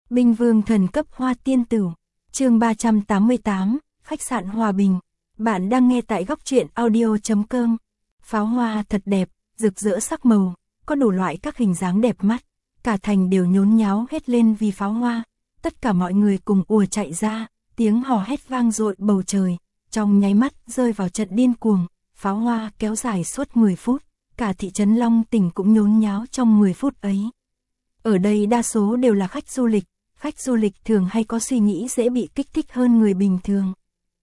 Binh vương thần cấp Hoa Tiên Tử. Chương 388, khách sạn Hòa Bình. Bạn đang nghe tại góc truyện audio.com. Pháo hoa thật đẹp, rực rỡ sắc màu, có đủ loại các hình dáng đẹp mắt. Cả thành đều nhốn nháo hết lên vì pháo hoa. Tất cả mọi người cùng ùa chạy ra, tiếng hò hét vang dội bầu trời. Trong nháy mắt rơi vào trận điên cuồng, pháo hoa kéo dài suốt 10 phút. Cả thị trấn Long Tỉnh cũng nhốn nháo trong 10 phút ấy. Ở đây đa số đều là khách du lịch thường hay có suy nghĩ dễ bị kích thích hơn người bình thường.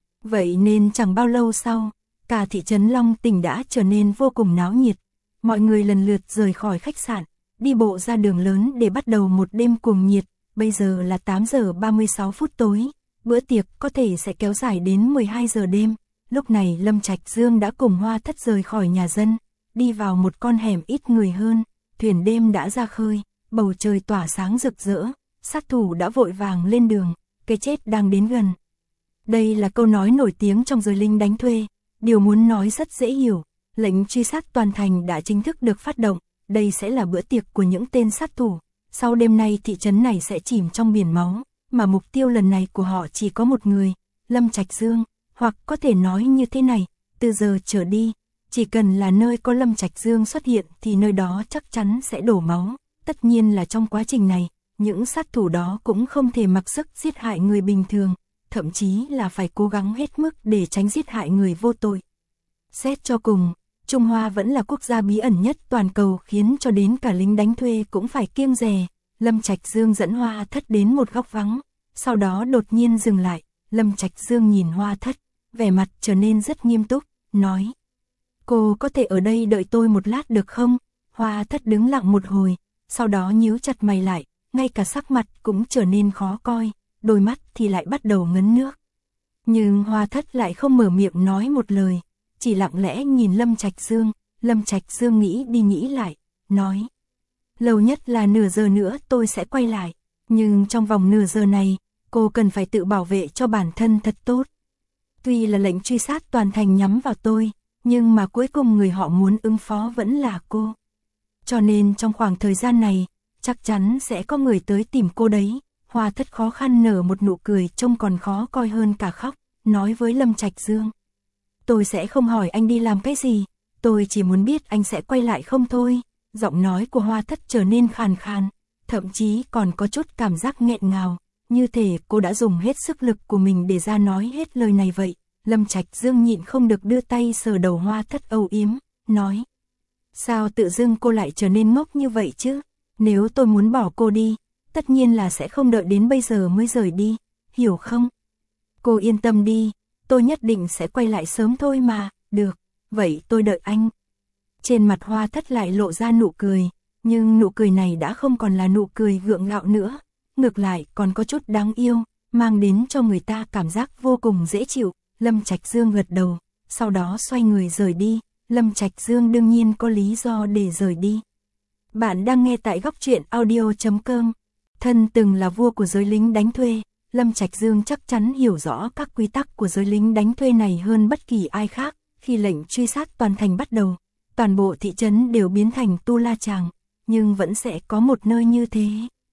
Vậy nên chẳng bao lâu sau, cả thị trấn Long Tỉnh đã trở nên vô cùng náo nhiệt. Mọi người lần lượt rời khỏi khách sạn, đi bộ ra đường lớn để bắt đầu một đêm cuồng nhiệt. Bây giờ là 8 giờ 36 phút tối, bữa tiệc có thể sẽ kéo dài đến 12 giờ đêm. Lúc này Lâm Trạch Dương đã cùng Hoa Thất rời khỏi nhà dân, đi vào một con hẻm ít người hơn. Thuyền đêm đã ra khơi, bầu trời tỏa sáng rực rỡ, sát thủ đã vội vàng lên đường, cái chết đang đến gần. Đây là câu nói nổi tiếng trong giới lính đánh thuê, điều muốn nói rất dễ hiểu, lệnh truy sát toàn thành đã chính thức được phát động, đây sẽ là bữa tiệc của những tên sát thủ. Sau đêm nay thị trấn này sẽ chìm trong biển máu, mà mục tiêu lần này của họ chỉ có một người, Lâm Trạch Dương, hoặc có thể nói như thế này, từ giờ trở đi, chỉ cần là nơi có Lâm Trạch Dương xuất hiện thì nơi đó chắc chắn sẽ đổ máu. Tất nhiên là trong quá trình này, những sát thủ đó cũng không thể mặc sức giết hại người bình thường, thậm chí là phải cố gắng hết mức để tránh giết hại người vô tội. Xét cho cùng, Trung Hoa vẫn là quốc gia bí ẩn nhất toàn cầu, khiến cho đến cả lính đánh thuê cũng phải kiêng dè. Lâm Trạch Dương dẫn Hoa Thất đến một góc vắng, sau đó đột nhiên dừng lại. Lâm Trạch Dương nhìn Hoa Thất, vẻ mặt trở nên rất nghiêm túc, nói: "Cô có thể ở đây đợi tôi một lát được không?" Hoa Thất đứng lặng một hồi, sau đó nhíu chặt mày lại, ngay cả sắc mặt cũng trở nên khó coi, đôi mắt thì lại bắt đầu ngấn nước. Nhưng Hoa Thất lại không mở miệng nói một lời, chỉ lặng lẽ nhìn Lâm Trạch Dương. Lâm Trạch Dương nghĩ đi nghĩ lại, nói: "Lâu nhất là nửa giờ nữa tôi sẽ quay lại, nhưng trong vòng nửa giờ này, cô cần phải tự bảo vệ cho bản thân thật tốt. Tuy là lệnh truy sát toàn thành nhắm vào tôi, nhưng mà cuối cùng người họ muốn ứng phó vẫn là cô. Cho nên trong khoảng thời gian này, chắc chắn sẽ có người tới tìm cô đấy." Hoa Thất khó khăn nở một nụ cười trông còn khó coi hơn cả khóc, nói với Lâm Trạch Dương: "Tôi sẽ không hỏi anh đi làm cái gì, tôi chỉ muốn biết anh sẽ quay lại không thôi." Giọng nói của Hoa Thất trở nên khàn khàn, thậm chí còn có chút cảm giác nghẹn ngào, như thể cô đã dùng hết sức lực của mình để ra nói hết lời này vậy. Lâm Trạch Dương nhịn không được đưa tay sờ đầu Hoa Thất âu yếm, nói: "Sao tự dưng cô lại trở nên ngốc như vậy chứ? Nếu tôi muốn bỏ cô đi, tất nhiên là sẽ không đợi đến bây giờ mới rời đi, hiểu không? Cô yên tâm đi, tôi nhất định sẽ quay lại sớm thôi mà." "Được, vậy tôi đợi anh." Trên mặt Hoa Thất lại lộ ra nụ cười, nhưng nụ cười này đã không còn là nụ cười gượng gạo nữa, ngược lại còn có chút đáng yêu, mang đến cho người ta cảm giác vô cùng dễ chịu. Lâm Trạch Dương gật đầu, sau đó xoay người rời đi. Lâm Trạch Dương đương nhiên có lý do để rời đi. Bạn đang nghe tại góc truyện audio.com. Thân từng là vua của giới lính đánh thuê, Lâm Trạch Dương chắc chắn hiểu rõ các quy tắc của giới lính đánh thuê này hơn bất kỳ ai khác. Khi lệnh truy sát toàn thành bắt đầu, toàn bộ thị trấn đều biến thành tu la chàng, nhưng vẫn sẽ có một nơi như thế.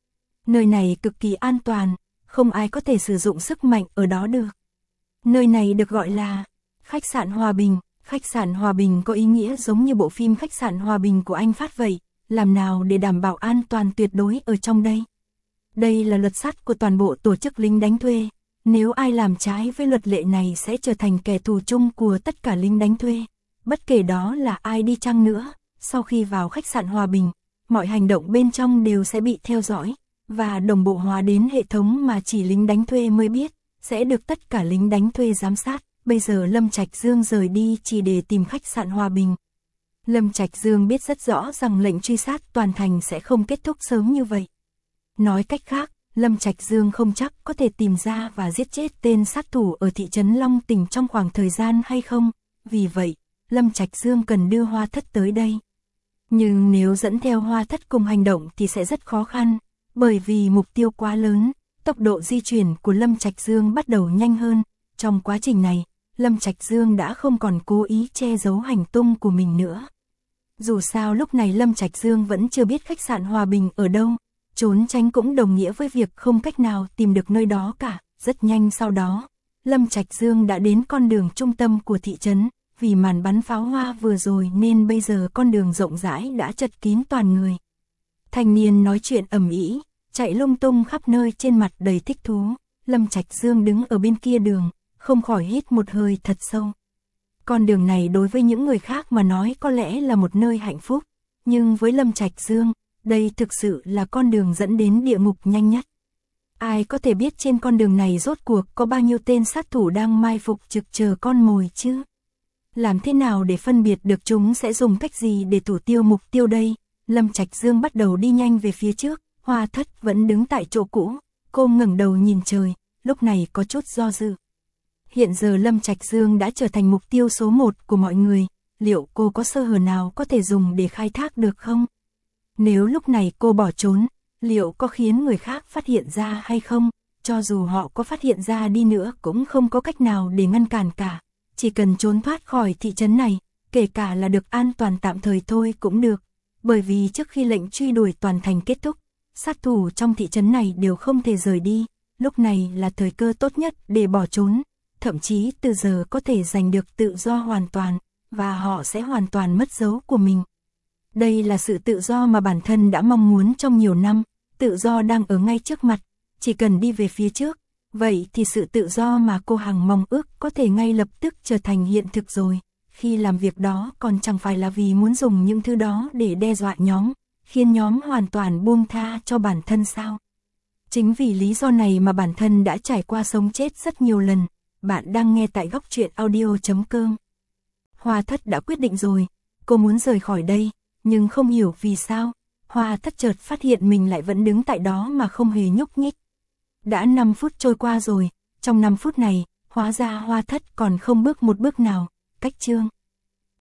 Nơi này cực kỳ an toàn, không ai có thể sử dụng sức mạnh ở đó được. Nơi này được gọi là khách sạn Hòa Bình. Khách sạn Hòa Bình có ý nghĩa giống như bộ phim Khách sạn Hòa Bình của anh Phát vậy. Làm nào để đảm bảo an toàn tuyệt đối ở trong đây? Đây là luật sắt của toàn bộ tổ chức lính đánh thuê. Nếu ai làm trái với luật lệ này sẽ trở thành kẻ thù chung của tất cả lính đánh thuê. Bất kể đó là ai đi chăng nữa, sau khi vào khách sạn Hòa Bình, mọi hành động bên trong đều sẽ bị theo dõi và đồng bộ hóa đến hệ thống mà chỉ lính đánh thuê mới biết, sẽ được tất cả lính đánh thuê giám sát. Bây giờ Lâm Trạch Dương rời đi chỉ để tìm khách sạn Hòa Bình. Lâm Trạch Dương biết rất rõ rằng lệnh truy sát toàn thành sẽ không kết thúc sớm như vậy. Nói cách khác, Lâm Trạch Dương không chắc có thể tìm ra và giết chết tên sát thủ ở thị trấn Long Tỉnh trong khoảng thời gian hay không. Vì vậy, Lâm Trạch Dương cần đưa Hoa Thất tới đây. Nhưng nếu dẫn theo Hoa Thất cùng hành động thì sẽ rất khó khăn, bởi vì mục tiêu quá lớn, tốc độ di chuyển của Lâm Trạch Dương bắt đầu nhanh hơn. Trong quá trình này, Lâm Trạch Dương đã không còn cố ý che giấu hành tung của mình nữa. Dù sao lúc này Lâm Trạch Dương vẫn chưa biết khách sạn Hòa Bình ở đâu, Trốn tránh cũng đồng nghĩa với việc không cách nào tìm được nơi đó cả. Rất nhanh sau đó, Lâm Trạch Dương đã đến con đường trung tâm của thị trấn. Vì màn bắn pháo hoa vừa rồi nên bây giờ con đường rộng rãi đã chật kín toàn người. Thanh niên nói chuyện ầm ĩ, chạy lung tung khắp nơi, trên mặt đầy thích thú. Lâm Trạch Dương đứng ở bên kia đường, không khỏi hít một hơi thật sâu. Con đường này đối với những người khác mà nói có lẽ là một nơi hạnh phúc, nhưng với Lâm Trạch Dương, đây thực sự là con đường dẫn đến địa ngục nhanh nhất. Ai có thể biết trên con đường này rốt cuộc có bao nhiêu tên sát thủ đang mai phục trực chờ con mồi chứ? Làm thế nào để phân biệt được chúng sẽ dùng cách gì để thủ tiêu mục tiêu đây? Lâm Trạch Dương bắt đầu đi nhanh về phía trước, Hoa Thất vẫn đứng tại chỗ cũ, cô ngẩng đầu nhìn trời, lúc này có chút do dự. Hiện giờ Lâm Trạch Dương đã trở thành mục tiêu số 1 của mọi người, liệu cô có sơ hở nào có thể dùng để khai thác được không? Nếu lúc này cô bỏ trốn, liệu có khiến người khác phát hiện ra hay không? Cho dù họ có phát hiện ra đi nữa cũng không có cách nào để ngăn cản cả. Chỉ cần trốn thoát khỏi thị trấn này, kể cả là được an toàn tạm thời thôi cũng được. Bởi vì trước khi lệnh truy đuổi toàn thành kết thúc, sát thủ trong thị trấn này đều không thể rời đi. Lúc này là thời cơ tốt nhất để bỏ trốn. Thậm chí từ giờ có thể giành được tự do hoàn toàn, và họ sẽ hoàn toàn mất dấu của mình. Đây là sự tự do mà bản thân đã mong muốn trong nhiều năm, tự do đang ở ngay trước mặt, chỉ cần đi về phía trước. Vậy thì sự tự do mà cô hằng mong ước có thể ngay lập tức trở thành hiện thực rồi. Khi làm việc đó còn chẳng phải là vì muốn dùng những thứ đó để đe dọa nhóm, khiến nhóm hoàn toàn buông tha cho bản thân sao? Chính vì lý do này mà bản thân đã trải qua sống chết rất nhiều lần. Bạn đang nghe tại Góc Truyện Audio.com. Hoa Thất đã quyết định rồi, cô muốn rời khỏi đây, nhưng không hiểu vì sao, Hoa Thất chợt phát hiện mình lại vẫn đứng tại đó mà không hề nhúc nhích. Đã 5 phút trôi qua rồi, trong 5 phút này, hóa ra Hoa Thất còn không bước một bước nào, cách chương.